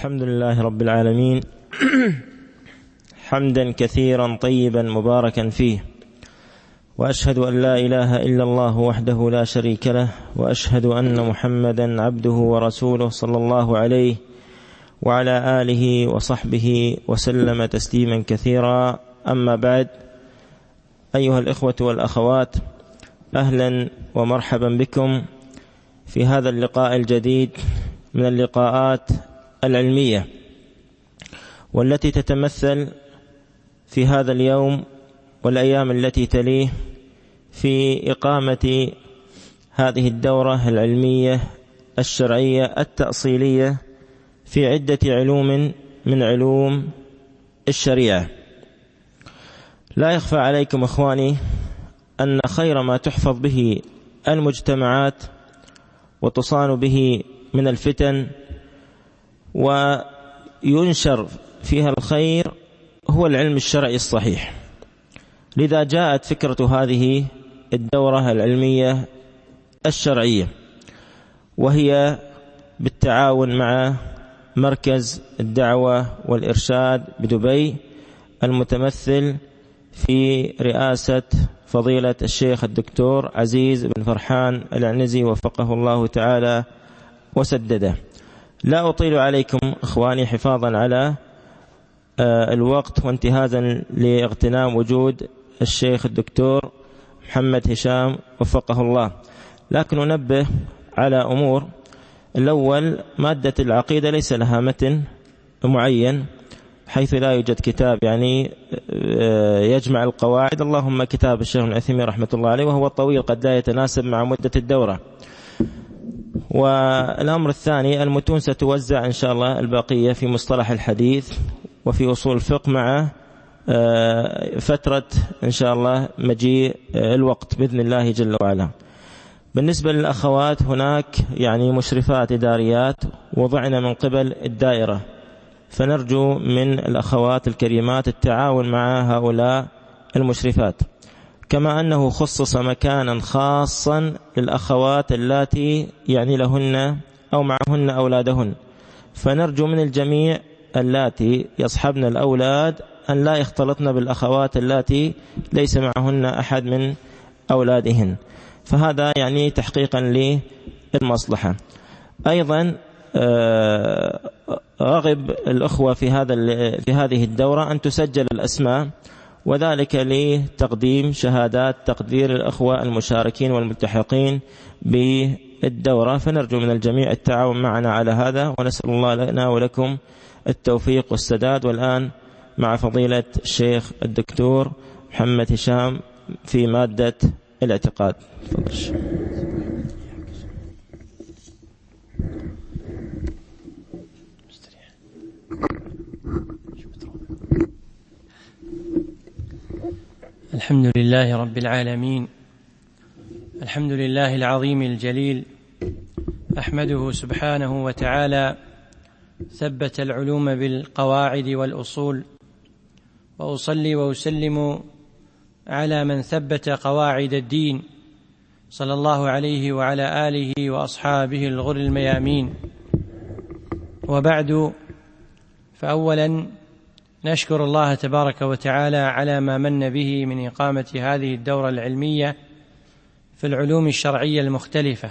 الحمد لله رب العالمين حمدا كثيرا طيبا مباركا فيه، وأشهد أن لا إله إلا الله وحده لا شريك له، وأشهد أن محمدا عبده ورسوله صلى الله عليه وعلى آله وصحبه وسلم تسليما كثيرا. أما بعد، أيها الإخوة والأخوات، أهلا ومرحبا بكم في هذا اللقاء الجديد من اللقاءات العلمية، والتي تتمثل في هذا اليوم والأيام التي تليه في إقامة هذه الدورة العلمية الشرعية التأصيلية في عدة علوم من علوم الشريعة. لا يخفى عليكم إخواني أن خير ما تحفظ به المجتمعات وتصان به من الفتن وينشر فيها الخير هو العلم الشرعي الصحيح. لذا جاءت فكرة هذه الدورة العلمية الشرعية، وهي بالتعاون مع مركز الدعوة والإرشاد بدبي المتمثل في رئاسة فضيلة الشيخ الدكتور عزيز بن فرحان العنزي وفقه الله تعالى وسدده. لا أطيل عليكم إخواني حفاظا على الوقت وانتهازا لاغتنام وجود الشيخ الدكتور محمد هشام وفقه الله، لكن أنبه على أمور. الأول، مادة العقيدة ليس لها متن معين، حيث لا يوجد كتاب يجمع القواعد، اللهم كتاب الشيخ ابن عثيمين رحمة الله عليه وهو طويل قد لا يتناسب مع مدة الدورة. والأمر الثاني، المتون ستوزع إن شاء الله البقية في مصطلح الحديث وفي أصول الفقه مع فترة إن شاء الله مجيء الوقت بإذن الله جل وعلا. بالنسبة للأخوات، هناك مشرفات إداريات وضعنا من قبل الدائرة، فنرجو من الأخوات الكريمات التعاون مع هؤلاء المشرفات، كما أنه خصص مكانا خاصا للأخوات اللاتي لهن أو معهن أولادهن، فنرجو من الجميع اللاتي يصحبن الأولاد أن لا يختلطن بالأخوات اللاتي ليس معهن أحد من أولادهن، فهذا تحقيقا للمصلحة. أيضا رغب الأخوة في هذه الدورة أن تسجل الأسماء، وذلك لتقديم شهادات تقدير الأخوة المشاركين والملتحقين بالدورة، فنرجو من الجميع التعاون معنا على هذا، ونسأل الله لنا ولكم التوفيق والسداد. والآن مع فضيلة الشيخ الدكتور محمد هشام في مادة الاعتقاد. الحمد لله رب العالمين، الحمد لله العظيم الجليل، أحمده سبحانه وتعالى ثبت العلوم بالقواعد والأصول، وأصلي وأسلم على من ثبت قواعد الدين صلى الله عليه وعلى آله وأصحابه الغر الميامين. وبعد، فأولا نشكر الله تبارك وتعالى على ما من به من إقامة هذه الدورة العلمية في العلوم الشرعية المختلفة،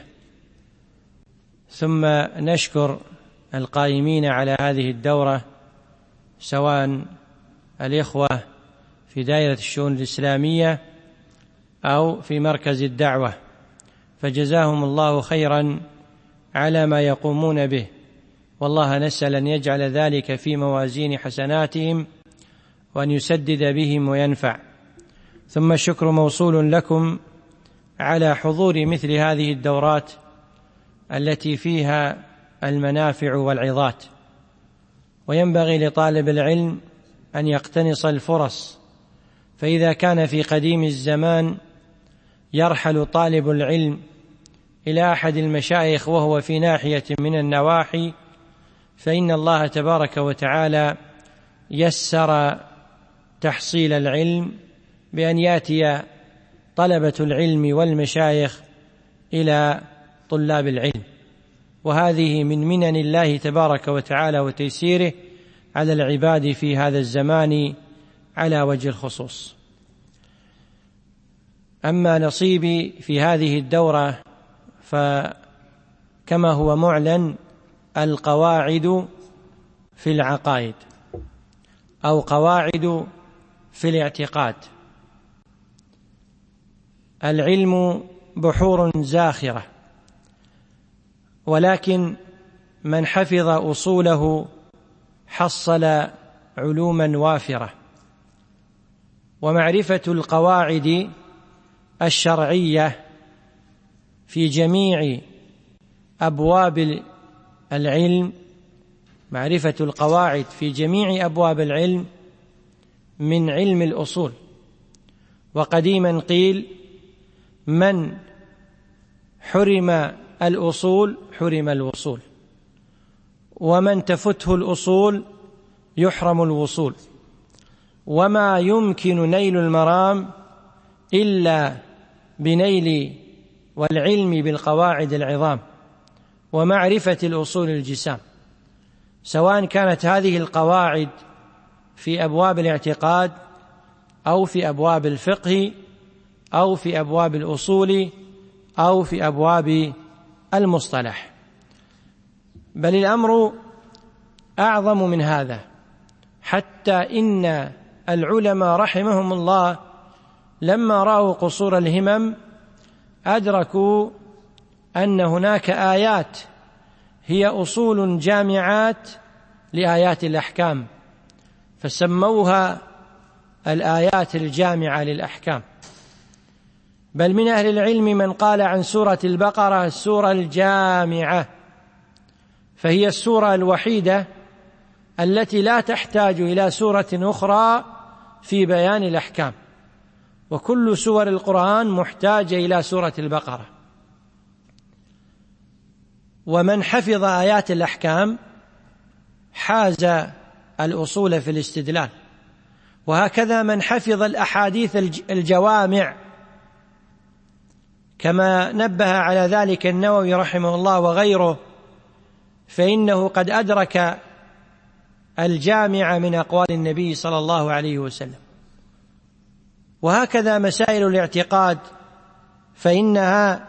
ثم نشكر القائمين على هذه الدورة، سواء الإخوة في دائرة الشؤون الإسلامية أو في مركز الدعوة، فجزاهم الله خيرا على ما يقومون به، والله نسأل أن يجعل ذلك في موازين حسناتهم وأن يسدد بهم وينفع. ثم الشكر موصول لكم على حضور مثل هذه الدورات التي فيها المنافع والعظات، وينبغي لطالب العلم أن يقتنص الفرص، فإذا كان في قديم الزمان يرحل طالب العلم إلى أحد المشايخ وهو في ناحية من النواحي، فإن الله تبارك وتعالى يسر تحصيل العلم بأن يأتي طلبة العلم والمشايخ إلى طلاب العلم، وهذه من منن الله تبارك وتعالى وتيسيره على العباد في هذا الزمان على وجه الخصوص. أما نصيبي في هذه الدورة فكما هو معلن القواعد في العقائد أو قواعد في الاعتقاد. العلم بحور زاخرة، ولكن من حفظ أصوله حصل علوما وافرة. ومعرفة القواعد الشرعية في جميع أبواب العلم، معرفة القواعد في جميع أبواب العلم من علم الأصول. وقديما قيل: من حرم الأصول حرم الوصول، ومن تفته الأصول يحرم الوصول، وما يمكن نيل المرام إلا بنيل والعلم بالقواعد العظام ومعرفة الأصول الجسام، سواء كانت هذه القواعد في أبواب الاعتقاد أو في أبواب الفقه أو في أبواب الأصول أو في أبواب المصطلح. بل الأمر أعظم من هذا، حتى إن العلماء رحمهم الله لما رأوا قصور الهمم أدركوا أن هناك آيات هي أصول جامعات لآيات الأحكام، فسموها الآيات الجامعة للأحكام. بل من أهل العلم من قال عن سورة البقرة السورة الجامعة، فهي السورة الوحيدة التي لا تحتاج إلى سورة أخرى في بيان الأحكام، وكل سور القرآن محتاجة إلى سورة البقرة. ومن حفظ آيات الأحكام حاز الأصول في الاستدلال. وهكذا من حفظ الأحاديث الجوامع، كما نبه على ذلك النووي رحمه الله وغيره، فإنه قد أدرك الجامع من أقوال النبي صلى الله عليه وسلم. وهكذا مسائل الاعتقاد فإنها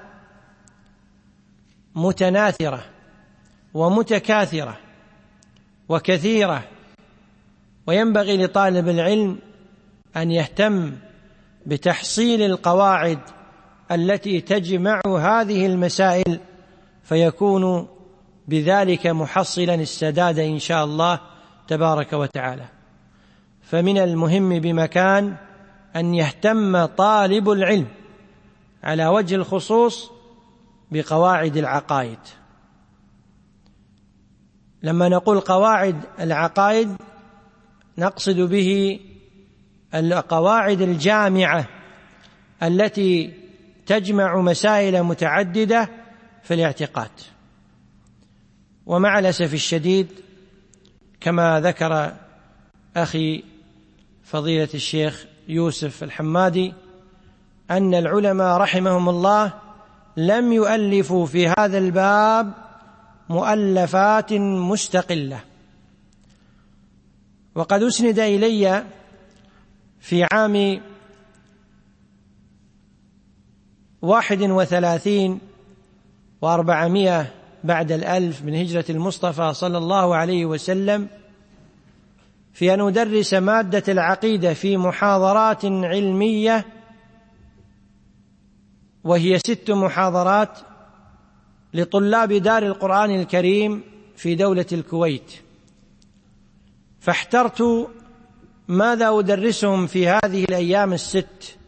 متناثرة ومتكاثرة وكثيرة، وينبغي لطالب العلم أن يهتم بتحصيل القواعد التي تجمع هذه المسائل، فيكون بذلك محصلا السداد إن شاء الله تبارك وتعالى. فمن المهم بمكان أن يهتم طالب العلم على وجه الخصوص بقواعد العقائد. لما نقول قواعد العقائد نقصد به القواعد الجامعة التي تجمع مسائل متعددة في الاعتقاد. ومع الأسف الشديد كما ذكر أخي فضيلة الشيخ يوسف الحمادي أن العلماء رحمهم الله لم يؤلفوا في هذا الباب مؤلفات مستقلة. وقد أسند إلي في عام 31 و400 بعد 1000 من هجرة المصطفى صلى الله عليه وسلم في أن أدرس مادة العقيدة في محاضرات علمية، وهي 6 محاضرات لطلاب دار القرآن الكريم في دولة الكويت. فاحترت ماذا أدرسهم في هذه الأيام ال6،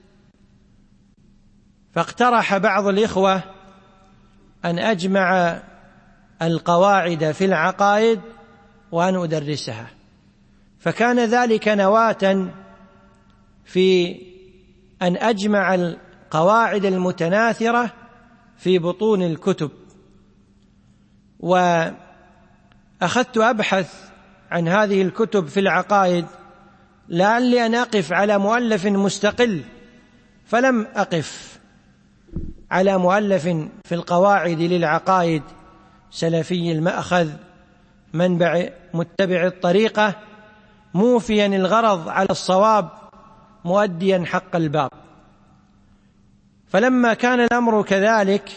فاقترح بعض الإخوة أن أجمع القواعد في العقائد وأن أدرسها، فكان ذلك نواة في أن أجمع القواعد المتناثرة في بطون الكتب. وأخذت أبحث عن هذه الكتب في العقائد لعلي أن أقف على مؤلف مستقل، فلم أقف على مؤلف في القواعد للعقائد سلفي المأخذ منبع متبع الطريقة، موفيا الغرض على الصواب مؤديا حق الباب. فلما كان الأمر كذلك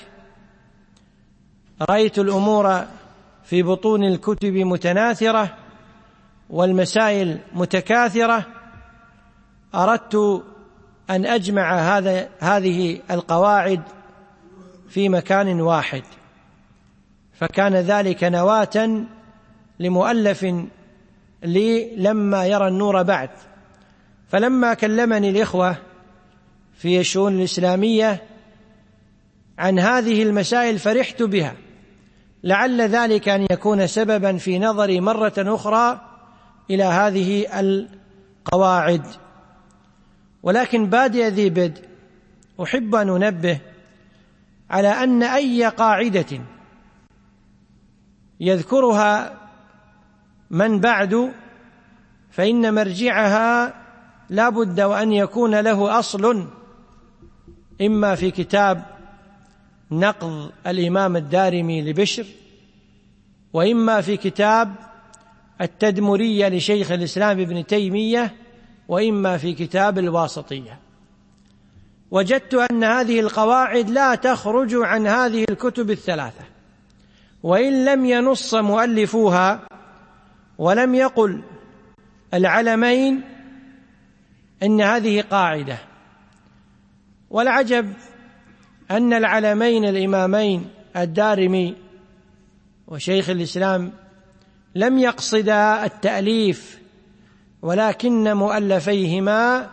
رأيت الأمور في بطون الكتب متناثرة والمسائل متكاثرة، أردت أن أجمع هذه القواعد في مكان واحد، فكان ذلك نواة لمؤلف لي لما يرى النور بعد. فلما كلمني الإخوة في الشؤون الإسلامية عن هذه المسائل فرحت بها، لعل ذلك أن يكون سببا في نظري مرة أخرى إلى هذه القواعد. ولكن بادئ ذي بدء أحب أن أنبه على أن أي قاعدة يذكرها من بعد فإن مرجعها لا بد وأن يكون له أصل، إما في كتاب نقض الإمام الدارمي لبشر، وإما في كتاب التدمرية لشيخ الإسلام ابن تيمية، وإما في كتاب الواسطية. وجدت أن هذه القواعد لا تخرج عن هذه الكتب الثلاثة، وإن لم ينص مؤلفوها ولم يقل العلمين إن هذه قاعدة. والعجب أن العلمين الإمامين الدارمي وشيخ الإسلام لم يقصدا التأليف، ولكن مؤلفيهما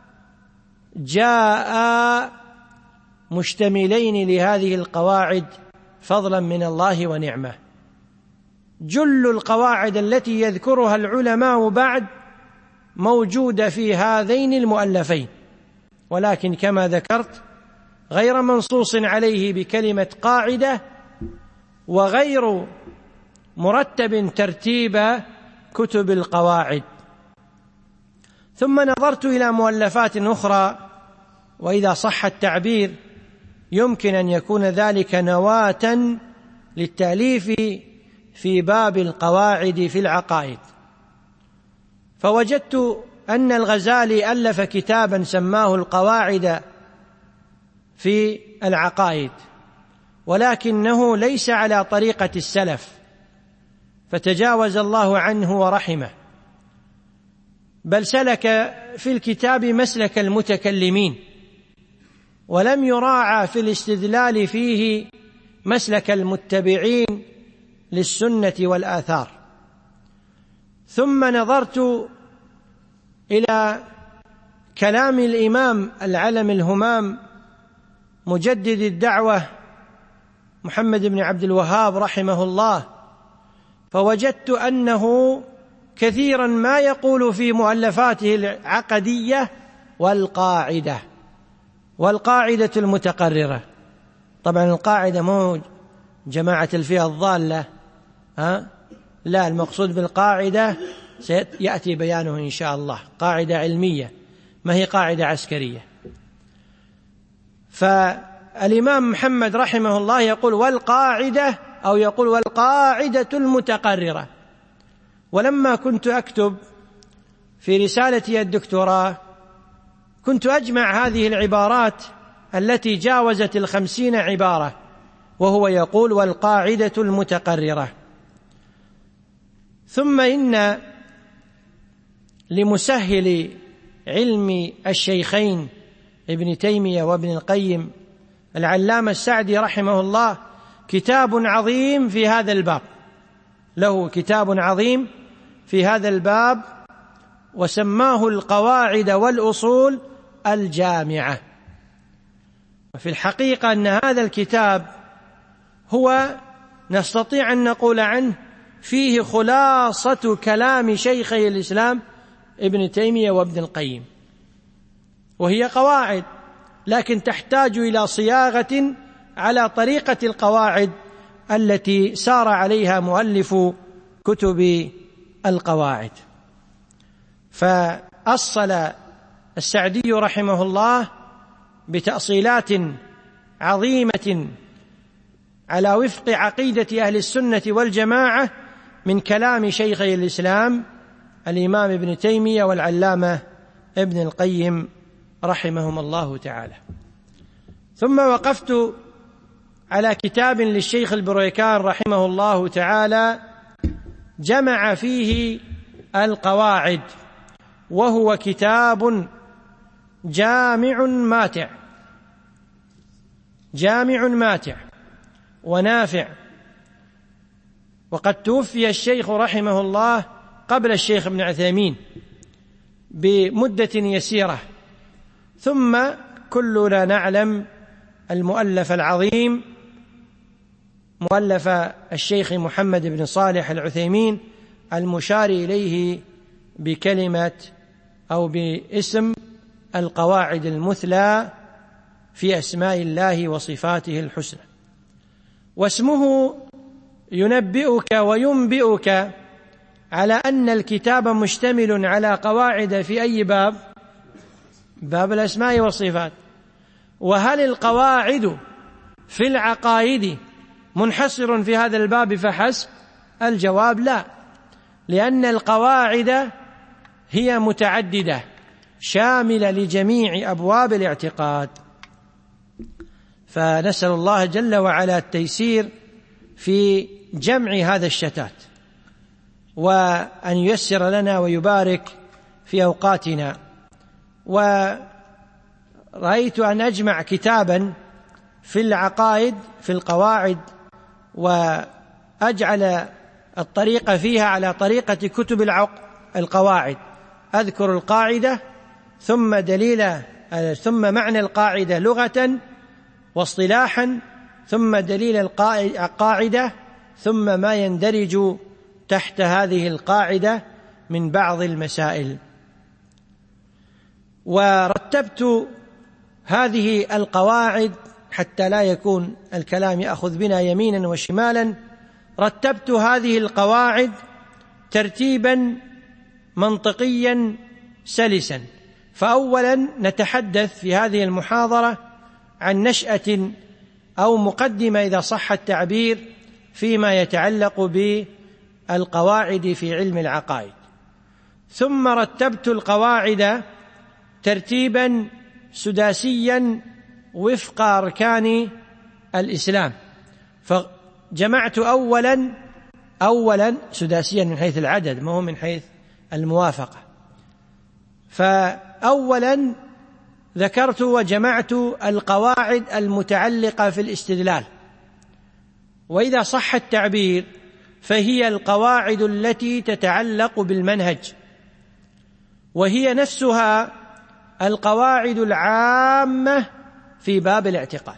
جاء مشتملين لهذه القواعد فضلا من الله ونعمه. جل القواعد التي يذكرها العلماء بعد موجودة في هذين المؤلفين، ولكن كما ذكرت غير منصوص عليه بكلمة قاعدة، وغير مرتب ترتيب كتب القواعد. ثم نظرت إلى مؤلفات أخرى، وإذا صح التعبير يمكن أن يكون ذلك نواة للتأليف في باب القواعد في العقائد. فوجدت أن الغزالي ألف كتابا سماه القواعد في العقائد، ولكنه ليس على طريقة السلف، فتجاوز الله عنه ورحمه، بل سلك في الكتاب مسلك المتكلمين، ولم يراعى في الاستدلال فيه مسلك المتبعين للسنة والآثار. ثم نظرت إلى كلام الإمام العلم الهمام مجدد الدعوة محمد بن عبد الوهاب رحمه الله، فوجدت أنه كثيرا ما يقول في مؤلفاته العقدية والقاعدة المتقررة. طبعا القاعدة مو جماعة الفئة الضالة، لا، المقصود بالقاعدة سيأتي بيانه إن شاء الله، قاعدة علمية ما هي قاعدة عسكرية. فالإمام محمد رحمه الله يقول والقاعدة، أو يقول والقاعدة المتقررة. ولما كنت أكتب في رسالتي الدكتوراه كنت أجمع هذه العبارات التي جاوزت 50 عبارة، وهو يقول والقاعدة المتقررة. ثم إن لمسهل علم الشيخين ابن تيمية وابن القيم العلامة السعدي رحمه الله كتاب عظيم في هذا الباب، له كتاب عظيم في هذا الباب وسماه القواعد والأصول الجامعة. وفي الحقيقة أن هذا الكتاب هو نستطيع أن نقول عنه فيه خلاصة كلام شيخي الإسلام ابن تيمية وابن القيم، وهي قواعد لكن تحتاج إلى صياغة على طريقة القواعد التي سار عليها مؤلف كتب القواعد. فأصل السعدي رحمه الله بتأصيلات عظيمة على وفق عقيدة أهل السنة والجماعة من كلام شيخي الإسلام الإمام ابن تيمية والعلامة ابن القيم رحمهم الله تعالى. ثم وقفت على كتاب للشيخ البرويكان رحمه الله تعالى جمع فيه القواعد، وهو كتاب جامع ماتع ونافع. وقد توفي الشيخ رحمه الله قبل الشيخ ابن عثيمين بمدة يسيرة، ثم كلنا نعلم المؤلف العظيم مؤلف الشيخ محمد بن صالح العثيمين المشار إليه بكلمة أو باسم القواعد المثلى في أسماء الله وصفاته الحسنى. واسمه ينبئك وينبئك على أن الكتاب مشتمل على قواعد في أي باب؟ باب الأسماء والصفات. وهل القواعد في العقائد منحصر في هذا الباب فحسب؟ الجواب لا، لأن القواعد هي متعددة شاملة لجميع أبواب الاعتقاد. فنسأل الله جل وعلا التيسير في جمع هذا الشتات، وأن ييسر لنا ويبارك في أوقاتنا. ورأيت أن أجمع كتابا في العقائد في القواعد، وأجعل الطريقة فيها على طريقة كتب القواعد، أذكر القاعدة ثم ثم معنى القاعدة لغة واصطلاحا، ثم دليل القاعدة، ثم ما يندرج تحت هذه القاعدة من بعض المسائل. ورتبت هذه القواعد حتى لا يكون الكلام يأخذ بنا يمينا وشمالا، رتبت هذه القواعد ترتيبا منطقيا سلسا. فأولا نتحدث في هذه المحاضرة عن نشأة أو مقدمة إذا صح التعبير فيما يتعلق بالقواعد في علم العقائد. ثم رتبت القواعد ترتيبا سداسيا وفق أركان الإسلام، فجمعت أولا سداسيا من حيث العدد ما هو من حيث الموافقة. فأولا ذكرت وجمعت القواعد المتعلقة في الاستدلال، وإذا صح التعبير فهي القواعد التي تتعلق بالمنهج، وهي نفسها القواعد العامة في باب الاعتقاد.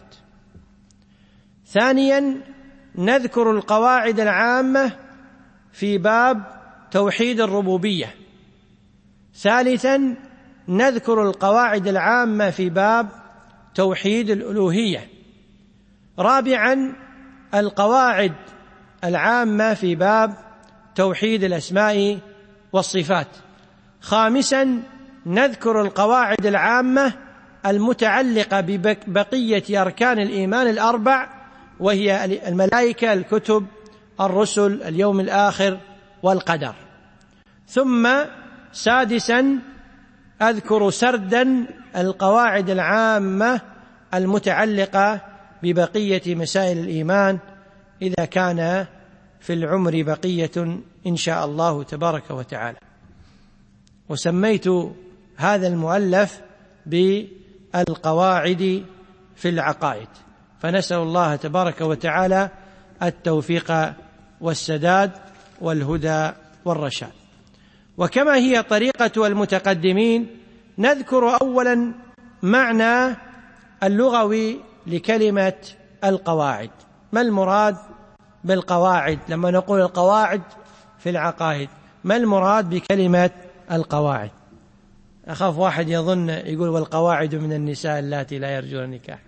ثانيا نذكر القواعد العامة في باب توحيد الربوبية. ثالثا نذكر القواعد العامة في باب توحيد الألوهية. رابعا القواعد العامة في باب توحيد الأسماء والصفات. خامسا نذكر القواعد العامة المتعلقة ببقية أركان الإيمان الأربع، وهي الملائكة، الكتب، الرسل، اليوم الآخر، والقدر. ثم سادسا أذكر سردا القواعد العامة المتعلقة ببقية مسائل الإيمان إذا كان في العمر بقية إن شاء الله تبارك وتعالى. وسميت هذا المؤلف بالقواعد في العقائد، فنسأل الله تبارك وتعالى التوفيق والسداد والهدى والرشاد. وكما هي طريقة المتقدمين نذكر أولا معنى اللغوي لكلمة القواعد. ما المراد بالقواعد؟ لما نقول القواعد في العقائد ما المراد بكلمة القواعد؟ أخاف واحد يظن يقول والقواعد من النساء اللاتي لا يرجون نكاح.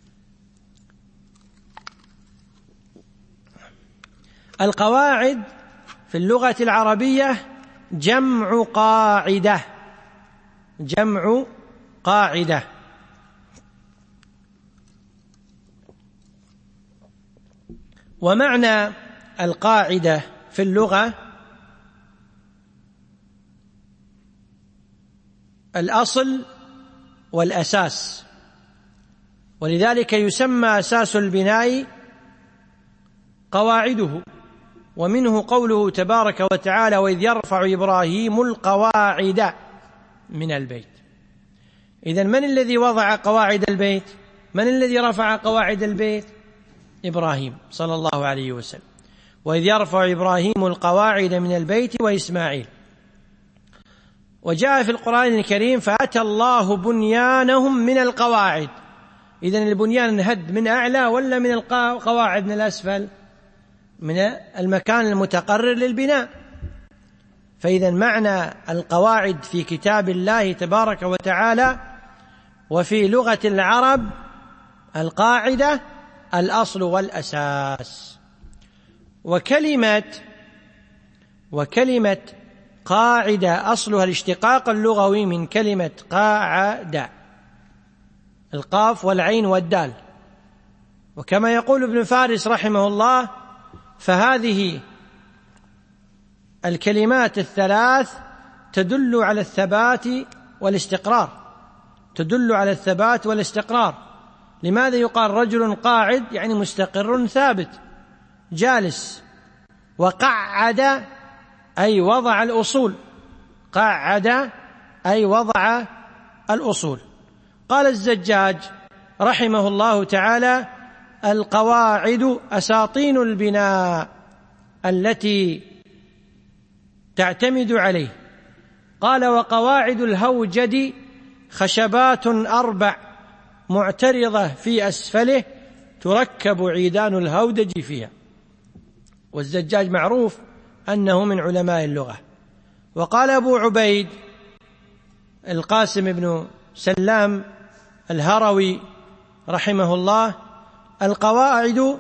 القواعد في اللغة العربية جمع قاعدة، جمع قاعدة. ومعنى القاعدة في اللغة الأصل والأساس، ولذلك يسمى أساس البناء قواعده، ومنه قوله تبارك وتعالى: وإذ يرفع إبراهيم القواعد من البيت. إذن من الذي وضع قواعد البيت؟ من الذي رفع قواعد البيت؟ إبراهيم صلى الله عليه وسلم. وإذ يرفع إبراهيم القواعد من البيت وإسماعيل. وجاء في القرآن الكريم: فأتى الله بنيانهم من القواعد. إذن البنيان انهد من أعلى ولا من القواعد من الأسفل؟ من المكان المتقرر للبناء. فإذا معنى القواعد في كتاب الله تبارك وتعالى وفي لغة العرب القاعدة الأصل والأساس. وكلمة قاعدة أصلها الاشتقاق اللغوي من كلمة قاعدة، القاف والعين والدال. وكما يقول ابن فارس رحمه الله: فهذه الكلمات الثلاث تدل على الثبات والاستقرار، تدل على الثبات والاستقرار. لماذا يقال رجل قاعد؟ يعني مستقر ثابت جالس. وقعد أي وضع الأصول، قعد أي وضع الأصول. قال الزجاج رحمه الله تعالى: القواعد أساطين البناء التي تعتمد عليه. قال: وقواعد الهوجد خشبات 4 معترضة في أسفله تركب عيدان الهودج فيها. والزجاج معروف أنه من علماء اللغة. وقال أبو عبيد القاسم بن سلام الهروي رحمه الله: القواعد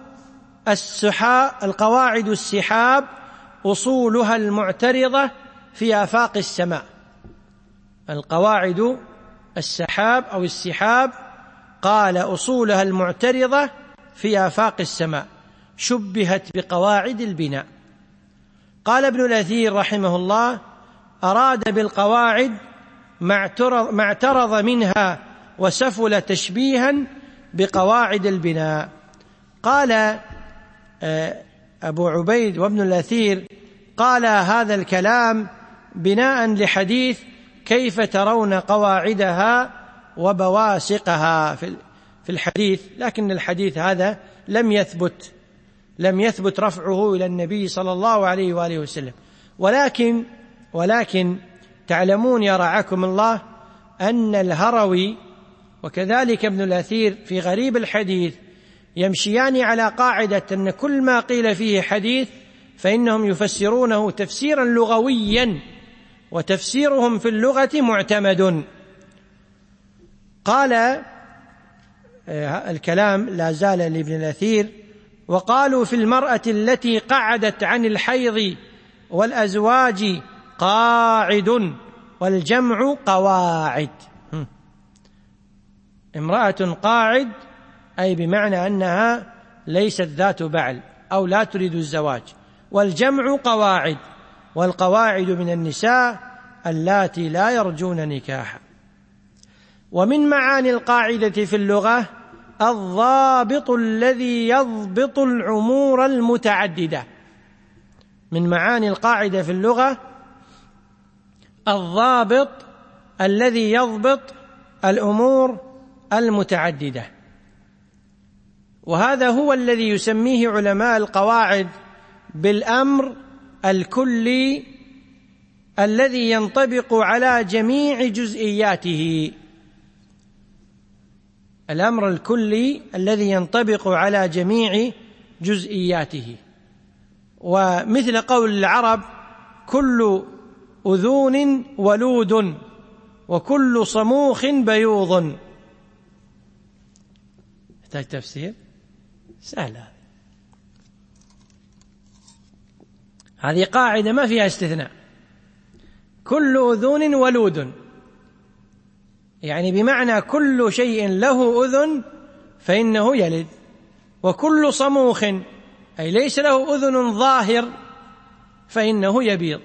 السحاب أصولها المعترضة في آفاق السماء. القواعد السحاب أو السحاب قال أصولها المعترضة في آفاق السماء، شبهت بقواعد البناء. قال ابن الأثير رحمه الله: أراد بالقواعد ما اعترض منها وسفل تشبيها بقواعد البناء. قال أبو عبيد وابن الأثير: قال هذا الكلام بناء لحديث كيف ترون قواعدها وبواسقها في الحديث، لكن الحديث هذا لم يثبت رفعه إلى النبي صلى الله عليه وآله وسلم. ولكن تعلمون يا رعاكم الله أن الهروي وكذلك ابن الأثير في غريب الحديث يمشيان على قاعدة أن كل ما قيل فيه حديث فإنهم يفسرونه تفسيرا لغويا، وتفسيرهم في اللغة معتمد. قال الكلام لا زال لابن الأثير: وقالوا في المرأة التي قعدت عن الحيض والأزواج قاعد والجمع قواعد. امرأة قاعد أي بمعنى أنها ليست ذات بعل أو لا تريد الزواج، والجمع قواعد، والقواعد من النساء اللاتي لا يرجون نكاحا. ومن معاني القاعدة في اللغة الضابط الذي يضبط الأمور المتعددة. من معاني القاعدة في اللغة الضابط الذي يضبط الأمور المتعددة، وهذا هو الذي يسميه علماء القواعد بالأمر الكلي الذي ينطبق على جميع جزئياته. الأمر الكلي الذي ينطبق على جميع جزئياته. ومثل قول العرب: كل أذون ولود وكل صموخ بيوض. يحتاج تفسير؟ سهل. هذه قاعدة ما فيها استثناء. كل أذون ولود يعني بمعنى كل شيء له أذن فإنه يلد، وكل صموخ أي ليس له أذن ظاهر فإنه يبيض.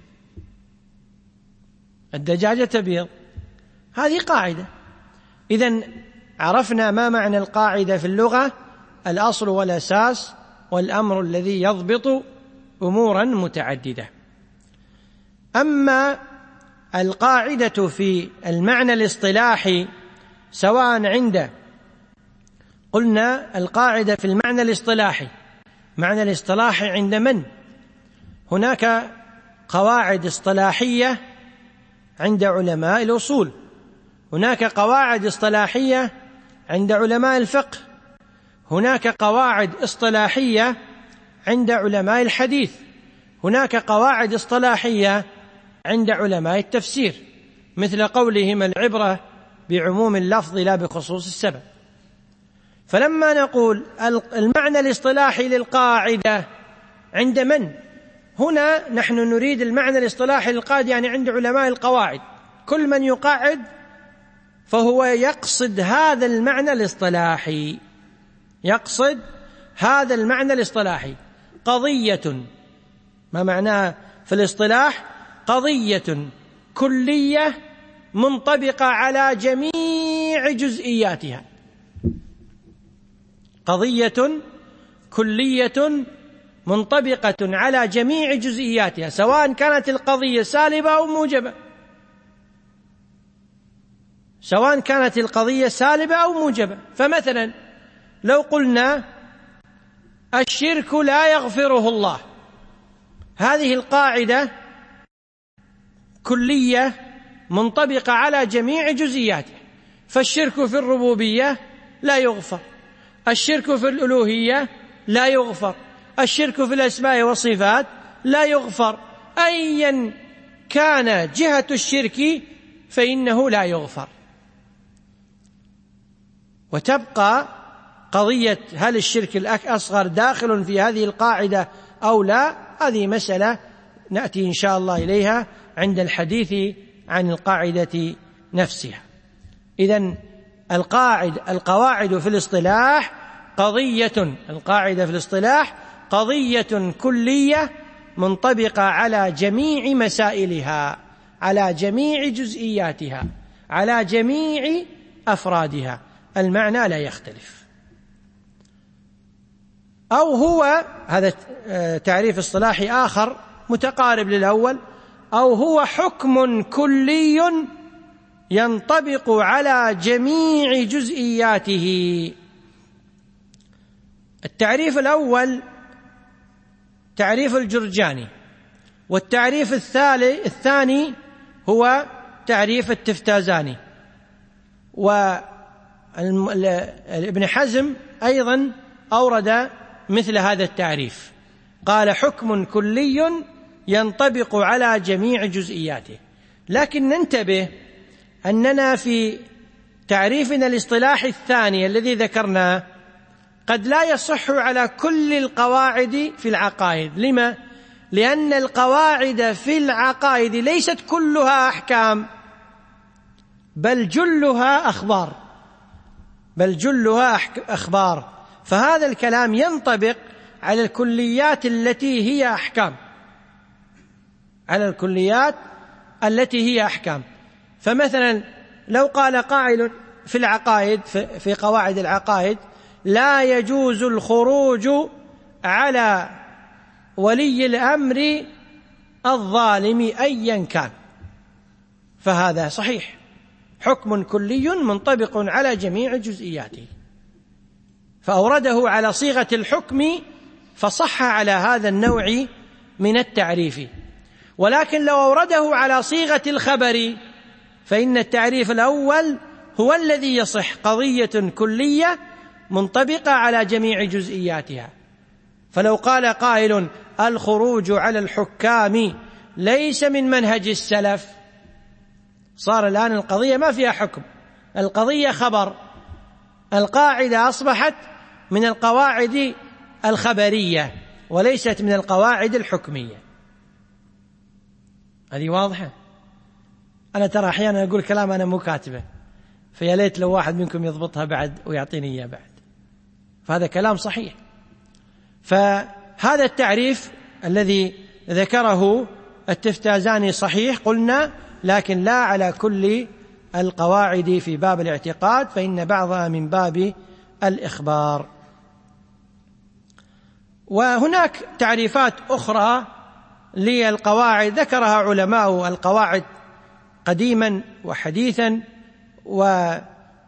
الدجاجة تبيض، هذه قاعدة. إذن عرفنا ما معنى القاعدة في اللغة: الأصل والأساس والأمر الذي يضبط أمورا متعددة. أما القاعدة في المعنى الاصطلاحي، سواء قلنا القاعدة في المعنى الاصطلاحي، معنى الاصطلاحي عند من؟ هناك قواعد اصطلاحية عند علماء الأصول، هناك قواعد اصطلاحية عند علماء الفقه، هناك قواعد اصطلاحية عند علماء الحديث، هناك قواعد اصطلاحية عند علماء التفسير، مثل قولهم: العبرة بعموم اللفظ لا بخصوص السبب. فلما نقول المعنى الاصطلاحي للقاعدة عند من؟ هنا نحن نريد المعنى الاصطلاحي للقاعدة يعني عند علماء القواعد. كل من يقاعد فهو يقصد هذا المعنى الاصطلاحي، يقصد هذا المعنى الاصطلاحي. قضية، ما معناها في الاصطلاح؟ قضية كلية منطبقة على جميع جزئياتها. قضية كلية منطبقة على جميع جزئياتها، سواء كانت القضية سالبة أو موجبة، سواء كانت القضية سالبة أو موجبة. فمثلا لو قلنا: الشرك لا يغفره الله، هذه القاعدة كلية منطبقة على جميع جزئياته، فالشرك في الربوبية لا يغفر، الشرك في الألوهية لا يغفر، الشرك في الأسماء والصفات لا يغفر، أيا كان جهة الشرك فإنه لا يغفر. وتبقى قضية هل الشرك الأصغر داخل في هذه القاعدة أو لا، هذه مسألة نأتي إن شاء الله إليها عند الحديث عن القاعدة نفسها. إذن القواعد في الاصطلاح القاعدة في الاصطلاح قضية كلية منطبقة على جميع مسائلها، على جميع جزئياتها، على جميع أفرادها، المعنى لا يختلف. أو هو، هذا تعريف اصطلاحي آخر متقارب للأول، أو هو حكم كلي ينطبق على جميع جزئياته. التعريف الأول تعريف الجرجاني، والتعريف الثاني هو تعريف التفتازاني. وابن حزم أيضا أورد مثل هذا التعريف، قال: حكم كلي ينطبق على جميع جزئياته. لكن ننتبه أننا في تعريفنا الاصطلاحي الثاني الذي ذكرناه قد لا يصح على كل القواعد في العقائد. لما؟ لأن القواعد في العقائد ليست كلها أحكام، بل جلها أخبار، فهذا الكلام ينطبق على الكليات التي هي أحكام، على الكليات التي هي أحكام. فمثلا لو قال قائل في العقائد، في قواعد العقائد: لا يجوز الخروج على ولي الأمر الظالم أيا كان، فهذا صحيح، حكم كلي منطبق على جميع جزئياته، فأورده على صيغة الحكم فصح على هذا النوع من التعريف. ولكن لو أورده على صيغة الخبر فإن التعريف الأول هو الذي يصح، قضية كلية منطبقة على جميع جزئياتها. فلو قال قائل: الخروج على الحكام ليس من منهج السلف، صار الآن القضية ما فيها حكم، القضية خبر، القاعدة أصبحت من القواعد الخبرية وليست من القواعد الحكمية. هذه واضحة؟ أنا ترى أحيانا أقول كلام أنا مو كاتبه، فيا ليت لو واحد منكم يضبطها بعد ويعطيني إياه بعد، فهذا كلام صحيح. فهذا التعريف الذي ذكره التفتازاني صحيح قلنا، لكن لا على كل القواعد في باب الاعتقاد، فإن بعضها من باب الإخبار. وهناك تعريفات أخرى للقواعد ذكرها علماء القواعد قديما وحديثا، وفي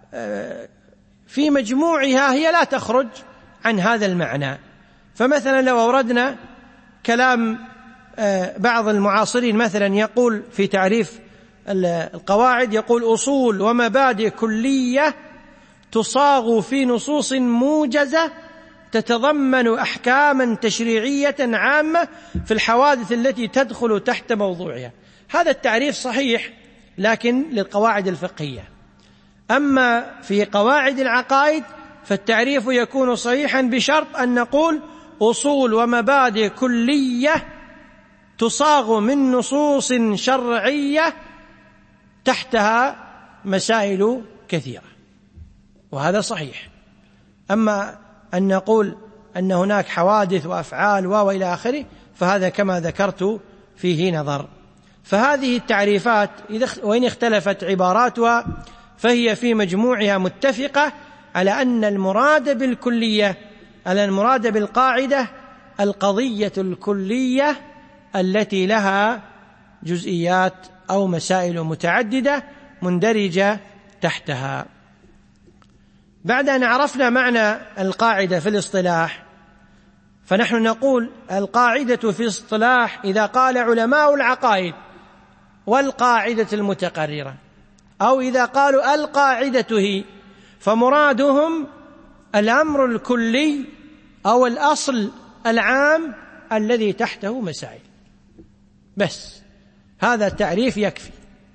مجموعها هي لا تخرج عن هذا المعنى. فمثلا لو أوردنا كلام بعض المعاصرين مثلا يقول في تعريف القواعد، يقول: أصول ومبادئ كلية تصاغ في نصوص موجزة تتضمن أحكاما تشريعية عامة في الحوادث التي تدخل تحت موضوعها. هذا التعريف صحيح لكن للقواعد الفقهية. أما في قواعد العقائد فالتعريف يكون صحيحا بشرط أن نقول أصول ومبادئ كلية تصاغ من نصوص شرعية تحتها مسائل كثيرة، وهذا صحيح. أما أن نقول أن هناك حوادث وأفعال وإلى آخره فهذا كما ذكرت فيه نظر. فهذه التعريفات وإن اختلفت عباراتها فهي في مجموعها متفقة على أن المراد بالكلية، على المراد بالقاعدة القضية الكلية التي لها جزئيات أو مسائل متعددة مندرجة تحتها. بعد أن عرفنا معنى القاعدة في الاصطلاح، فنحن نقول القاعدة في الاصطلاح إذا قال علماء العقائد والقاعدة المتقررة، أو إذا قالوا القاعدة هي، فمرادهم الأمر الكلي أو الأصل العام الذي تحته مسائل، بس هذا التعريف يكفي.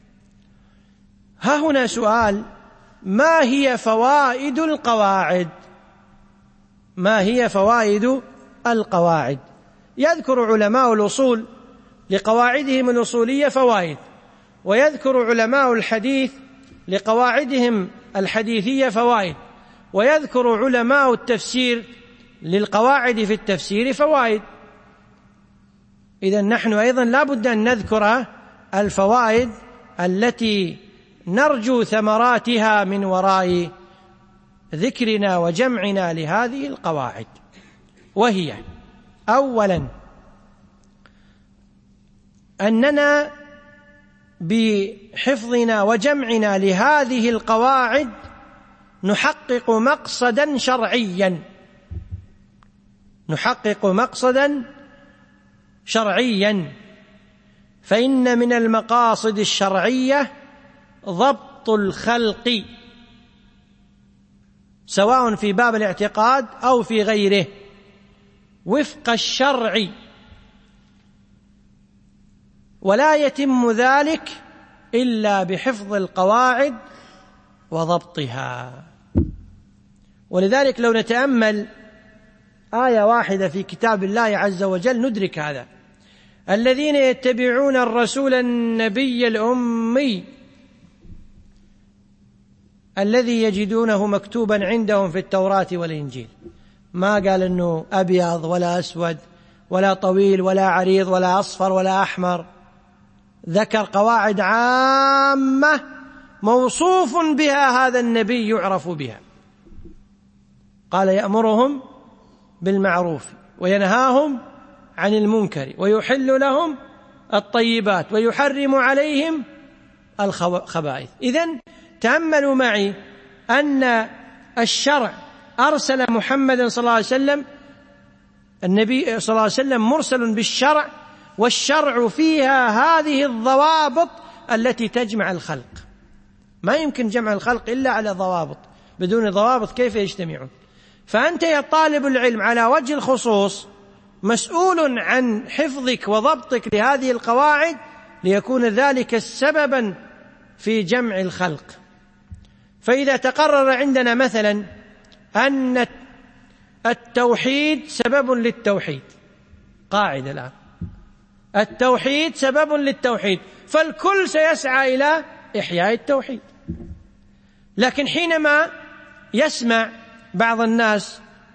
ها هنا سؤال: ما هي فوائد القواعد؟ ما هي فوائد القواعد؟ يذكر علماء الأصول لقواعدهم الأصولية فوائد، ويذكر علماء الحديث لقواعدهم الحديثية فوائد، ويذكر علماء التفسير للقواعد في التفسير فوائد. إذن نحن أيضا لا بد أن نذكر الفوائد التي نرجو ثمراتها من وراء ذكرنا وجمعنا لهذه القواعد، وهي: أولا أننا بحفظنا وجمعنا لهذه القواعد نحقق مقصدا شرعيا، نحقق مقصدا شرعيا، فإن من المقاصد الشرعية ضبط الخلق سواء في باب الاعتقاد أو في غيره وفق الشرع، ولا يتم ذلك إلا بحفظ القواعد وضبطها. ولذلك لو نتأمل آية واحدة في كتاب الله عز وجل ندرك هذا: الذين يتبعون الرسول النبي الأمي الذي يجدونه مكتوبا عندهم في التوراة والإنجيل. ما قال أنه أبيض ولا أسود ولا طويل ولا عريض ولا أصفر ولا أحمر، ذكر قواعد عامة موصوف بها هذا النبي يعرف بها. قال: يأمرهم بالمعروف وينهاهم عن المنكر ويحل لهم الطيبات ويحرم عليهم الخبائث. إذن تأملوا معي أن الشرع أرسل محمدا صلى الله عليه وسلم، النبي صلى الله عليه وسلم مرسل بالشرع، والشرع فيها هذه الضوابط التي تجمع الخلق. ما يمكن جمع الخلق إلا على ضوابط، بدون ضوابط كيف يجتمعون؟ فأنت يا طالب العلم على وجه الخصوص مسؤول عن حفظك وضبطك لهذه القواعد ليكون ذلك سببا في جمع الخلق. فإذا تقرر عندنا مثلا أن التوحيد سبب للتوحيد، قاعدة الآن التوحيد سبب للتوحيد، فالكل سيسعى إلى إحياء التوحيد. لكن حينما يسمع بعض الناس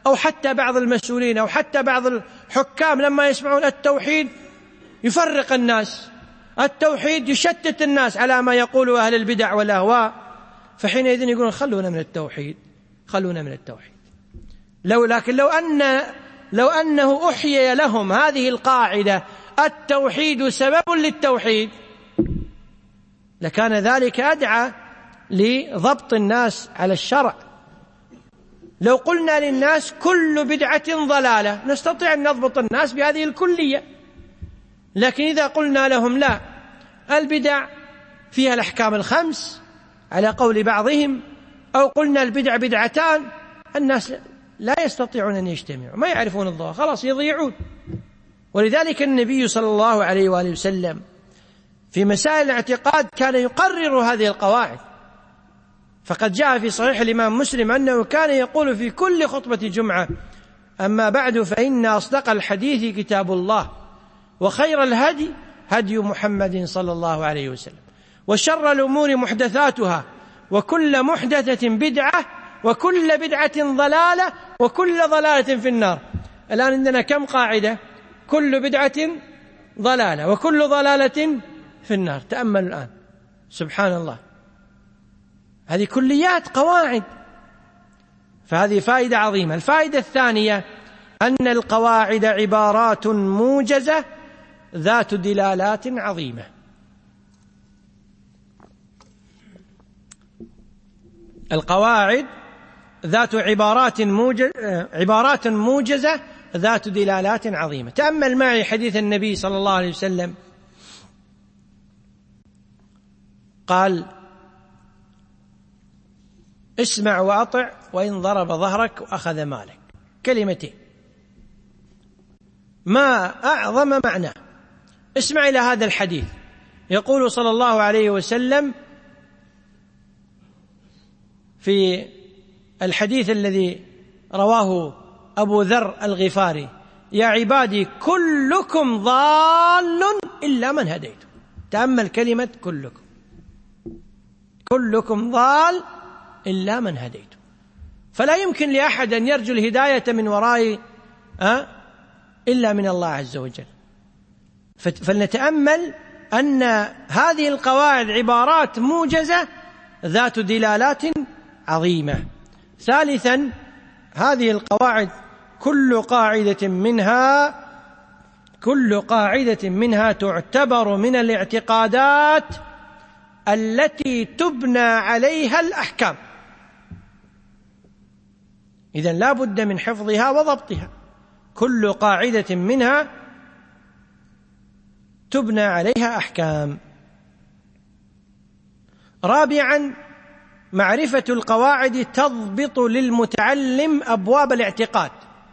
أو حتى بعض المسؤولين أو حتى بعض الحكام لما يسمعون التوحيد يفرق الناس، التوحيد يشتت الناس على ما يقول أهل البدع والأهواء، فحينئذ يقولون خلونا من التوحيد، خلونا من التوحيد. لكن لو أنه أحيي لهم هذه القاعدة التوحيد سبب للتوحيد لكان ذلك أدعى لضبط الناس على الشرع. لو قلنا للناس كل بدعة ضلالة نستطيع أن نضبط الناس بهذه الكلية، لكن إذا قلنا لهم لا، البدع فيها الأحكام الخمس على قول بعضهم، أو قلنا البدع بدعتان، الناس لا يستطيعون أن يجتمعوا، ما يعرفون الضوء، خلاص يضيعون. ولذلك النبي صلى الله عليه وآله وسلم في مسائل الاعتقاد كان يقرر هذه القواعد، فقد جاء في صحيح الإمام مسلم أنه كان يقول في كل خطبة جمعة: أما بعد فإن أصدق الحديث كتاب الله، وخير الهدي هدي محمد صلى الله عليه وسلم، وشر الأمور محدثاتها، وكل محدثة بدعة، وكل بدعة ضلالة، وكل ضلالة في النار. الآن عندنا كم قاعدة؟ كل بدعة ضلالة، وكل ضلالة في النار. تأملوا الآن، سبحان الله، هذه كليات قواعد، فهذه فائدة عظيمة. الفائدة الثانية أن القواعد عبارات موجزة ذات دلالات عظيمة. القواعد ذات عبارات موجزة ذات دلالات عظيمة. تأمل معي حديث النبي صلى الله عليه وسلم، قال: اسمع وأطع وإن ضرب ظهرك وأخذ مالك. كلمتين ما أعظم معنى. اسمع إلى هذا الحديث، يقول صلى الله عليه وسلم في الحديث الذي رواه أبو ذر الغفاري: يا عبادي كلكم ضال إلا من هديته. تأمل كلمة كلكم، كلكم ضال إلا من هديته. فلا يمكن لأحد أن يرجو الهداية من وراء إلا من الله عز وجل. فلنتأمل أن هذه القواعد عبارات موجزة ذات دلالات عظيمة. ثالثا، هذه القواعد كل قاعدة منها تعتبر من الاعتقادات التي تبنى عليها الأحكام، إذن لا بد من حفظها وضبطها. كل قاعدة منها تبنى عليها أحكام. رابعا، معرفة القواعد تضبط للمتعلم أبواب الاعتقاد.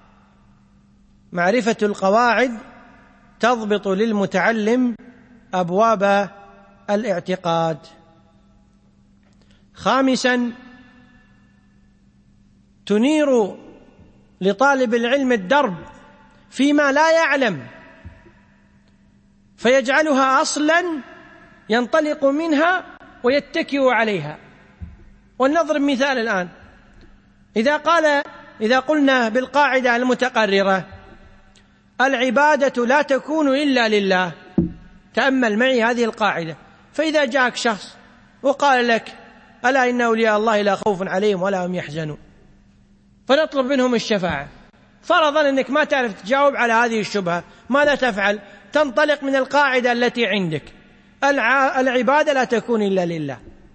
معرفة القواعد تضبط للمتعلم أبواب الاعتقاد. خامسا، تنير لطالب العلم الدرب فيما لا يعلم، فيجعلها أصلا ينطلق منها ويتكئ عليها. ولنضرب مثال الآن، إذا قلنا بالقاعدة المتقررة: العبادة لا تكون إلا لله. تأمل معي هذه القاعدة. فإذا جاءك شخص وقال لك: ألا إن أولياء الله لا خوف عليهم ولا هم يحزنون، فنطلب منهم الشفاعة، فرضا أنك ما تعرف تجاوب على هذه الشبهة، ماذا تفعل؟ تنطلق من القاعدة التي عندك: العبادة لا تكون إلا لله،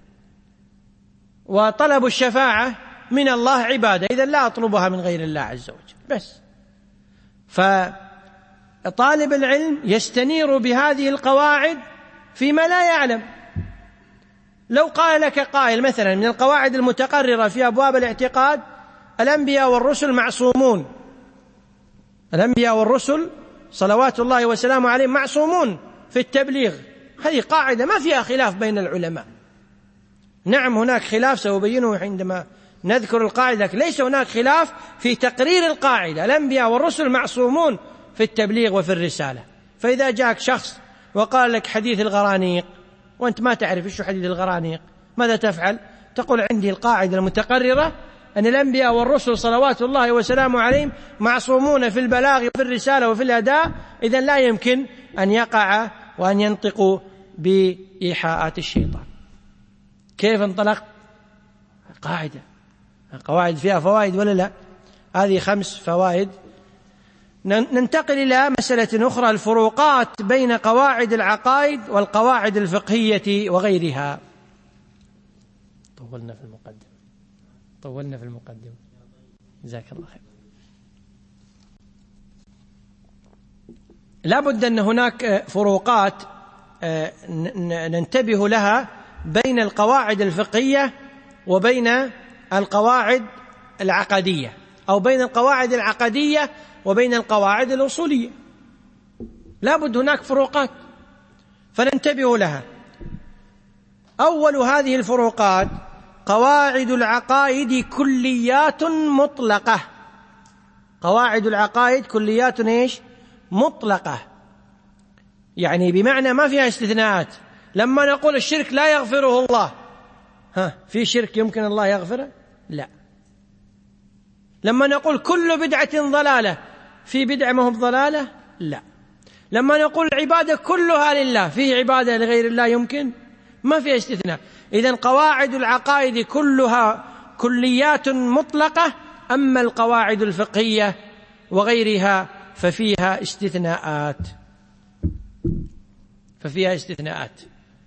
وطلب الشفاعة من الله عبادة، إذن لا أطلبها من غير الله عز وجل. بس. فطالب العلم يستنير بهذه القواعد فيما لا يعلم. لو قال لك قائل مثلا من القواعد المتقررة في أبواب الاعتقاد: الأنبياء والرسل معصومون، الأنبياء والرسل صلوات الله وسلامه عليهم معصومون في التبليغ، هذه قاعدة ما فيها خلاف بين العلماء. نعم هناك خلاف سأبينه عندما نذكر القاعدة، لكن ليس هناك خلاف في تقرير القاعدة: الأنبياء والرسل معصومون في التبليغ وفي الرسالة. فإذا جاءك شخص وقال لك حديث الغرانيق وأنت ما تعرف إيش حديث الغرانيق، ماذا تفعل؟ تقول: عندي القاعدة المتقررة: أن الأنبياء والرسل صلوات الله وسلامه عليهم معصومون في البلاغ وفي الرسالة وفي الأداء، إذن لا يمكن أن يقع وأن ينطقوا بإيحاءات الشيطان. كيف انطلق؟ قاعدة، قواعد فيها فوائد ولا لا؟ هذه 5 فوائد. ننتقل إلى مسألة أخرى، الفروقات بين قواعد العقائد والقواعد الفقهية وغيرها. طولنا في المقدمة، جزاك الله خير. لا بد أن هناك فروقات ننتبه لها بين القواعد الفقهية وبين القواعد العقدية، أو بين القواعد العقدية وبين القواعد الأصولية. لا بد هناك فروقات فننتبه لها. أول هذه الفروقات قواعد العقائد كليات مطلقة. قواعد العقائد كليات إيش؟ مطلقة، يعني بمعنى ما فيها استثناءات. لما نقول الشرك لا يغفره الله، في شرك يمكن الله يغفره؟ لا. لما نقول كل بدعة ضلالة، في بدعة ما هو ضلالة؟ لا. لما نقول العبادة كلها لله، فيه عبادة لغير الله يمكن؟ ما فيها استثناء. إذن قواعد العقائد كلها كليات مطلقة، أما القواعد الفقهية وغيرها ففيها استثناءات.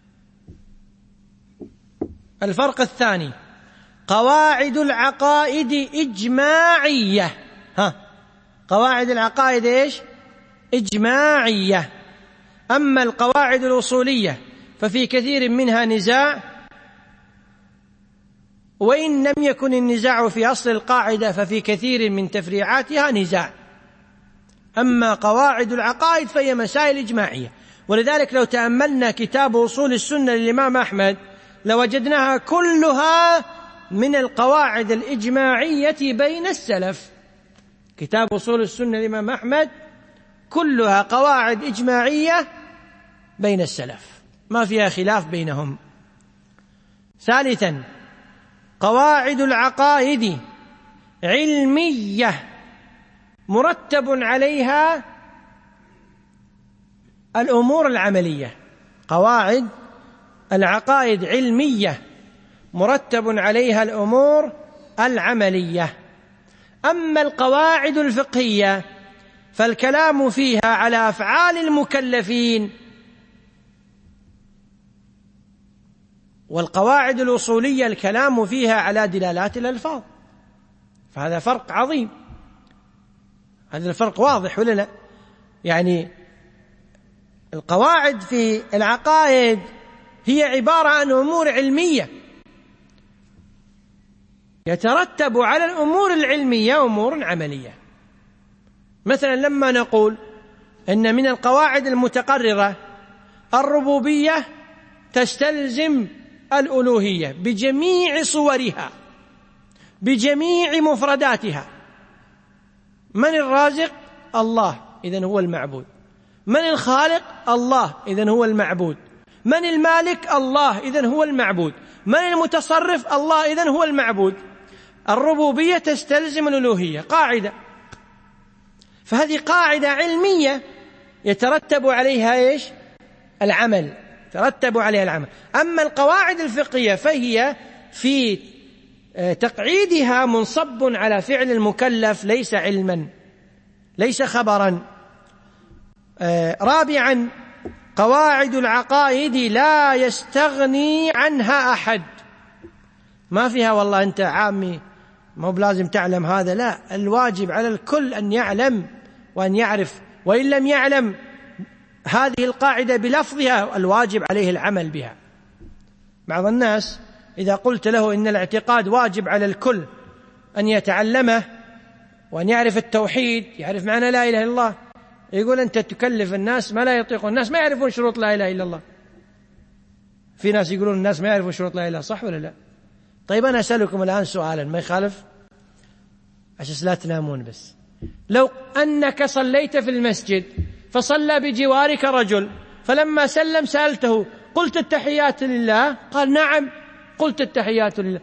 الفرق الثاني قواعد العقائد إجماعية. قواعد العقائد إيش؟ إجماعية. أما القواعد الأصولية ففي كثير منها نزاع، وإن لم يكن النزاع في أصل القاعدة ففي كثير من تفريعاتها نزاع. أما قواعد العقائد فهي مسائل إجماعية. ولذلك لو تأملنا كتاب أصول السنة للإمام أحمد لوجدناها كلها من القواعد الإجماعية بين السلف. كتاب أصول السنة للإمام أحمد كلها قواعد إجماعية بين السلف، ما فيها خلاف بينهم. ثالثا قواعد العقائد علمية مرتب عليها الأمور العملية. قواعد العقائد علمية مرتب عليها الأمور العملية. أما القواعد الفقهية فالكلام فيها على أفعال المكلفين، والقواعد الأصولية الكلام فيها على دلالات الألفاظ. فهذا فرق عظيم، هذا الفرق واضح ولا لا؟ يعني القواعد في العقائد هي عبارة عن أمور علمية يترتب على الأمور العلمية أمور عملية. مثلا لما نقول إن من القواعد المتقررة الربوبية تستلزم الألوهية بجميع صورها بجميع مفرداتها. من الرازق؟ الله، إذن هو المعبود. من الخالق؟ الله، إذن هو المعبود. من المالك؟ الله، إذن هو المعبود. من المتصرف؟ الله، إذن هو المعبود. الربوبية تستلزم الألوهية، قاعدة. فهذه قاعدة علمية يترتب عليها إيش؟ العمل، ترتب عليها العمل. أما القواعد الفقهية فهي في تقعيدها منصب على فعل المكلف، ليس علما، ليس خبرا. رابعا قواعد العقائد لا يستغني عنها أحد. ما فيها والله أنت عامي ما بلازم تعلم هذا، لا، الواجب على الكل أن يعلم وأن يعرف، وإن لم يعلم هذه القاعدة بلفظها الواجب عليه العمل بها. بعض الناس إذا قلت له إن الاعتقاد واجب على الكل أن يتعلمه وأن يعرف التوحيد، يعرف معنى لا إله إلا الله، يقول أنت تكلف الناس ما لا يطيقون، الناس ما يعرفون شروط لا إله إلا الله. في ناس يقولون الناس ما يعرفون شروط لا إله، صح ولا لا؟ طيب أنا أسألكم الآن سؤالا ما يخالف عشان لا تنامون، بس لو أنك صليت في المسجد فصلى بجوارك رجل، فلما سلم سألته قلت التحيات لله؟ قال نعم قلت التحيات لله.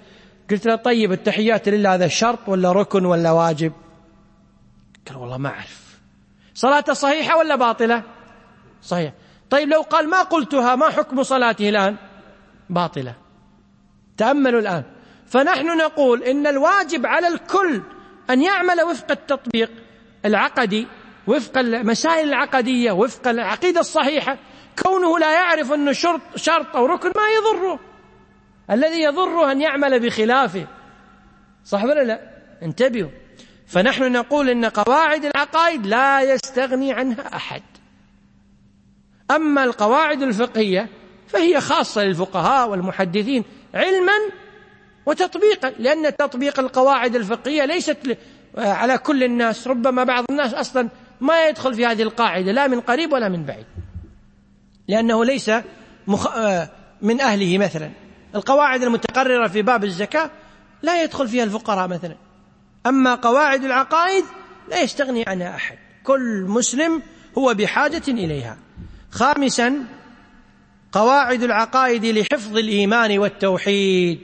قلت له طيب التحيات لله هذا شرط ولا ركن ولا واجب؟ قال والله ما أعرف. صلاته صحيحة ولا باطلة؟ صحيح. طيب لو قال ما قلتها ما حكم صلاته الآن؟ باطلة. تأملوا الآن. فنحن نقول إن الواجب على الكل أن يعمل وفق التطبيق العقدي، وفق المسائل العقدية، وفق العقيدة الصحيحة. كونه لا يعرف أنه شرط أو ركن ما يضره، الذي يضره أن يعمل بخلافه. صح ولا لا؟ انتبهوا. فنحن نقول إن قواعد العقائد لا يستغني عنها أحد. أما القواعد الفقهية فهي خاصة للفقهاء والمحدثين علما وتطبيقا، لأن تطبيق القواعد الفقهية ليست على كل الناس. ربما بعض الناس أصلا ما يدخل في هذه القاعدة لا من قريب ولا من بعيد، لأنه ليس من أهله. مثلا القواعد المتقررة في باب الزكاة لا يدخل فيها الفقراء مثلا. أما قواعد العقائد لا يستغني عنها أحد، كل مسلم هو بحاجة إليها. خامسا، قواعد العقائد لحفظ الإيمان والتوحيد.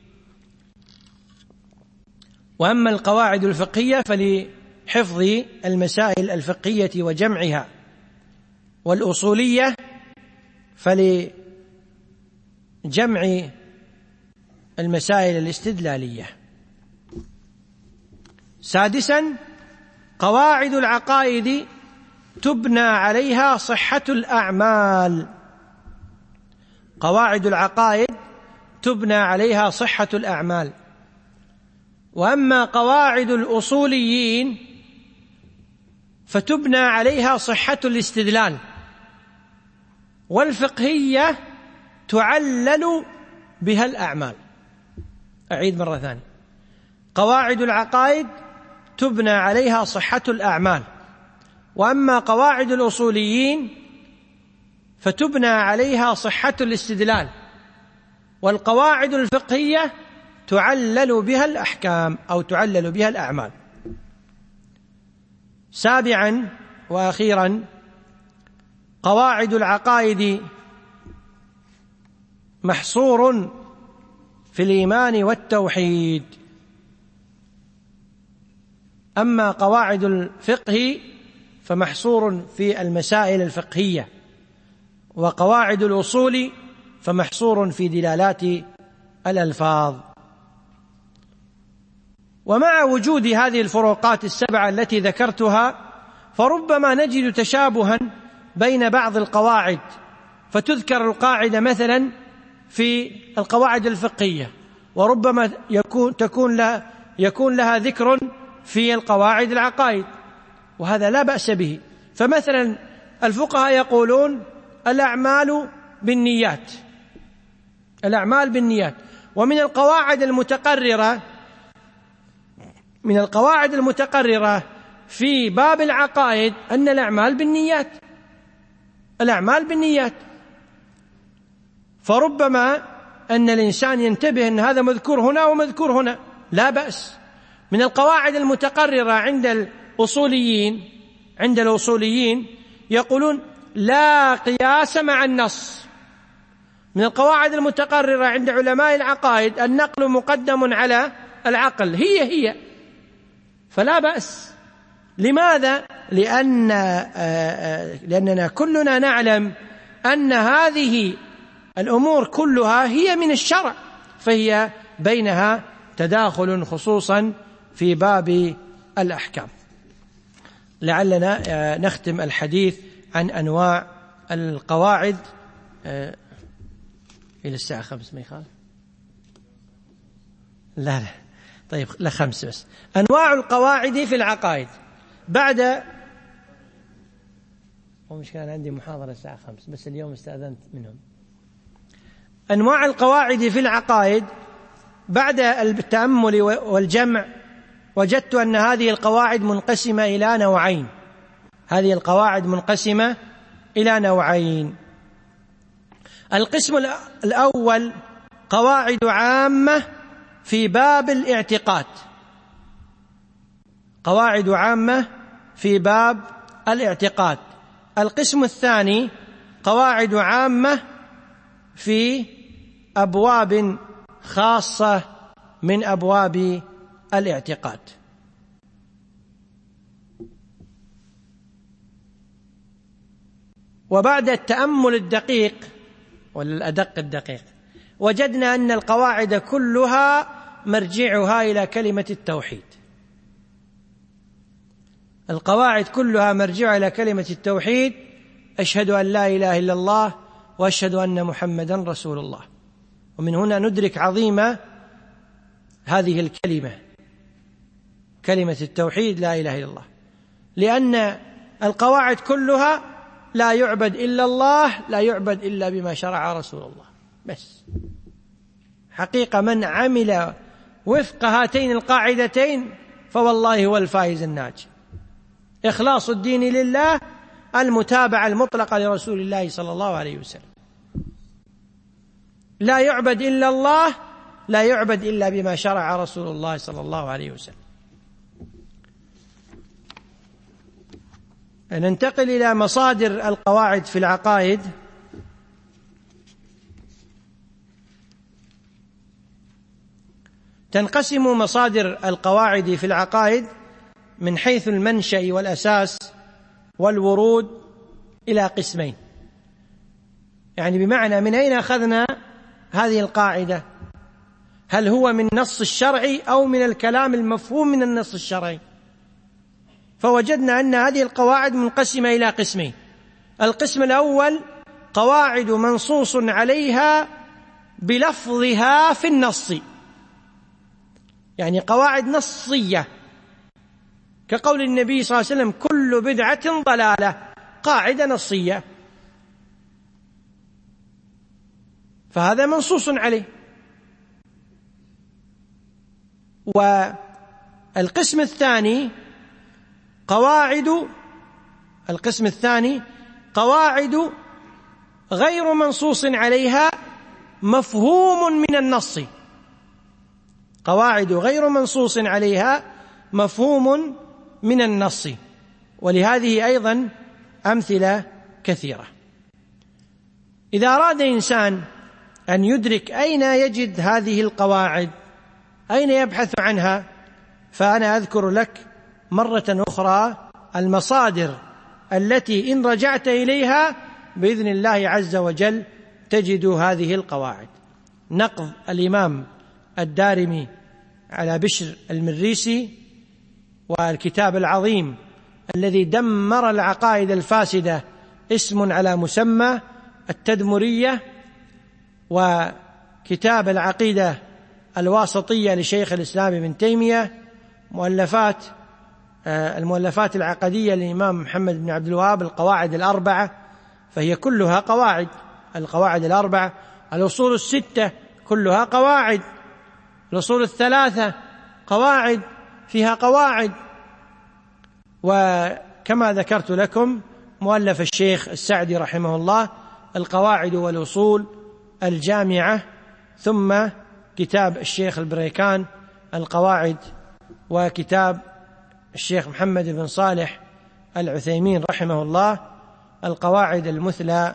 وأما القواعد الفقهية فلحفظ المسائل الفقهية وجمعها، والأصولية فلجمع المسائل الاستدلالية. سادسا، قواعد العقائد تبنى عليها صحة الأعمال. قواعد العقائد تبنى عليها صحة الأعمال. وأما قواعد الأصوليين فتبنى عليها صحة الاستدلال. والفقهية تعلل بها الأعمال. أعيد مرة ثانية. قواعد العقائد تبنى عليها صحة الأعمال، وأما قواعد الأصوليين فتبنى عليها صحة الاستدلال. والقواعد الفقهية تعلل بها الأحكام أو تعلل بها الأعمال. سابعا وأخيرا، قواعد العقائد محصور في الإيمان والتوحيد. أما قواعد الفقه فمحصور في المسائل الفقهية، وقواعد الأصول فمحصور في دلالات الألفاظ. ومع وجود هذه الفروقات السبعة التي ذكرتها فربما نجد تشابها بين بعض القواعد، فتذكر القاعدة مثلا في القواعد الفقهية، وربما يكون لها ذكر في القواعد العقائد، وهذا لا بأس به. فمثلا الفقهاء يقولون الأعمال بالنيات، الأعمال بالنيات. ومن القواعد المتقررة في باب العقائد أن الأعمال بالنيات، الأعمال بالنيات. فربما أن الإنسان ينتبه أن هذا مذكور هنا ومذكور هنا، لا بأس. من القواعد المتقررة عند الأصوليين يقولون لا قياس مع النص. من القواعد المتقررة عند علماء العقائد النقل مقدم على العقل، هي فلا بأس. لماذا؟ لأننا كلنا نعلم أن هذه الأمور كلها هي من الشرع، فهي بينها تداخل خصوصا في باب الأحكام. لعلنا نختم الحديث عن أنواع القواعد إلى الساعة 5 ما يخالف؟ لا طيب لا 5 بس. أنواع القواعد في العقائد بعد مش كان عندي محاضرة الساعة 5 بس اليوم استأذنت منهم. أنواع القواعد في العقائد بعد التأمل والجمع وجدت أن هذه القواعد منقسمة إلى نوعين. هذه القواعد منقسمة إلى نوعين. القسم الأول قواعد عامة في باب الاعتقاد، قواعد عامة في باب الاعتقاد. القسم الثاني قواعد عامة في أبواب خاصة من أبواب الاعتقاد. وبعد التأمل الدقيق ولا الأدق الدقيق وجدنا أن القواعد كلها مرجعها إلى كلمة التوحيد. القواعد كلها مرجعها إلى كلمة التوحيد: أشهد أن لا إله إلا الله وأشهد أن محمدا رسول الله. ومن هنا ندرك عظيم هذه الكلمة، كلمة التوحيد لا إله إلا الله، لأن القواعد كلها لا يعبد إلا الله، لا يعبد إلا بما شرع رسول الله بس. حقيقة من عمل وفق هاتين القاعدتين فوالله هو الفائز الناجي. إخلاص الدين لله، المتابعة المطلقة لرسول الله صلى الله عليه وسلم. لا يعبد إلا الله، لا يعبد إلا بما شرع رسول الله صلى الله عليه وسلم. ننتقل إلى مصادر القواعد في العقائد. تنقسم مصادر القواعد في العقائد من حيث المنشأ والأساس والورود إلى قسمين، يعني بمعنى من أين أخذنا هذه القاعدة؟ هل هو من نص الشرعي أو من الكلام المفهوم من النص الشرعي؟ فوجدنا أن هذه القواعد منقسمة إلى قسمين. القسم الأول قواعد منصوص عليها بلفظها في النص، يعني قواعد نصية، كقول النبي صلى الله عليه وسلم: كل بدعة ضلالة، قاعدة نصية، فهذا منصوص عليه. والقسم الثاني قواعد غير منصوص عليها مفهوم من النص، قواعد غير منصوص عليها مفهوم من النص، ولهذه أيضا أمثلة كثيرة. إذا أراد إنسان أن يدرك أين يجد هذه القواعد، أين يبحث عنها، فأنا أذكر لك مرة أخرى المصادر التي إن رجعت إليها بإذن الله عز وجل تجد هذه القواعد. نقض الإمام الدارمي على بشر المريسي، والكتاب العظيم الذي دمر العقائد الفاسدة اسم على مسمى التدمرية، وكتاب العقيدة الواسطية لشيخ الإسلام ابن تيمية، المؤلفات العقدية للإمام محمد بن عبد الوهاب، القواعد الأربعة، فهي كلها قواعد، القواعد الأربعة، الأصول الستة كلها قواعد، الأصول الثلاثة قواعد، فيها قواعد. وكما ذكرت لكم مؤلف الشيخ السعدي رحمه الله القواعد والأصول الجامعة، ثم كتاب الشيخ البريكان القواعد، وكتاب الشيخ محمد بن صالح العثيمين رحمه الله القواعد المثلى.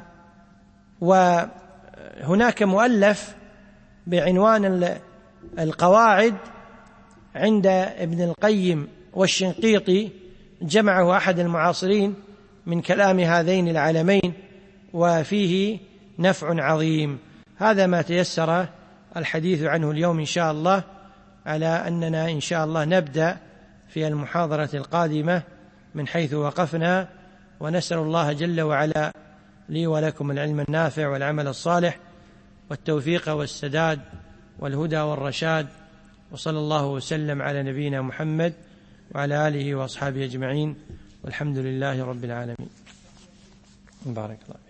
وهناك مؤلف بعنوان القواعد عند ابن القيم والشنقيطي، جمعه أحد المعاصرين من كلام هذين العالمين، وفيه نفع عظيم. هذا ما تيسر الحديث عنه اليوم إن شاء الله، على أننا إن شاء الله نبدأ في المحاضرة القادمة من حيث وقفنا، ونسأل الله جل وعلا لي ولكم العلم النافع والعمل الصالح والتوفيق والسداد والهدى والرشاد، وصلى الله وسلم على نبينا محمد وعلى آله وأصحابه أجمعين، والحمد لله رب العالمين. بارك الله.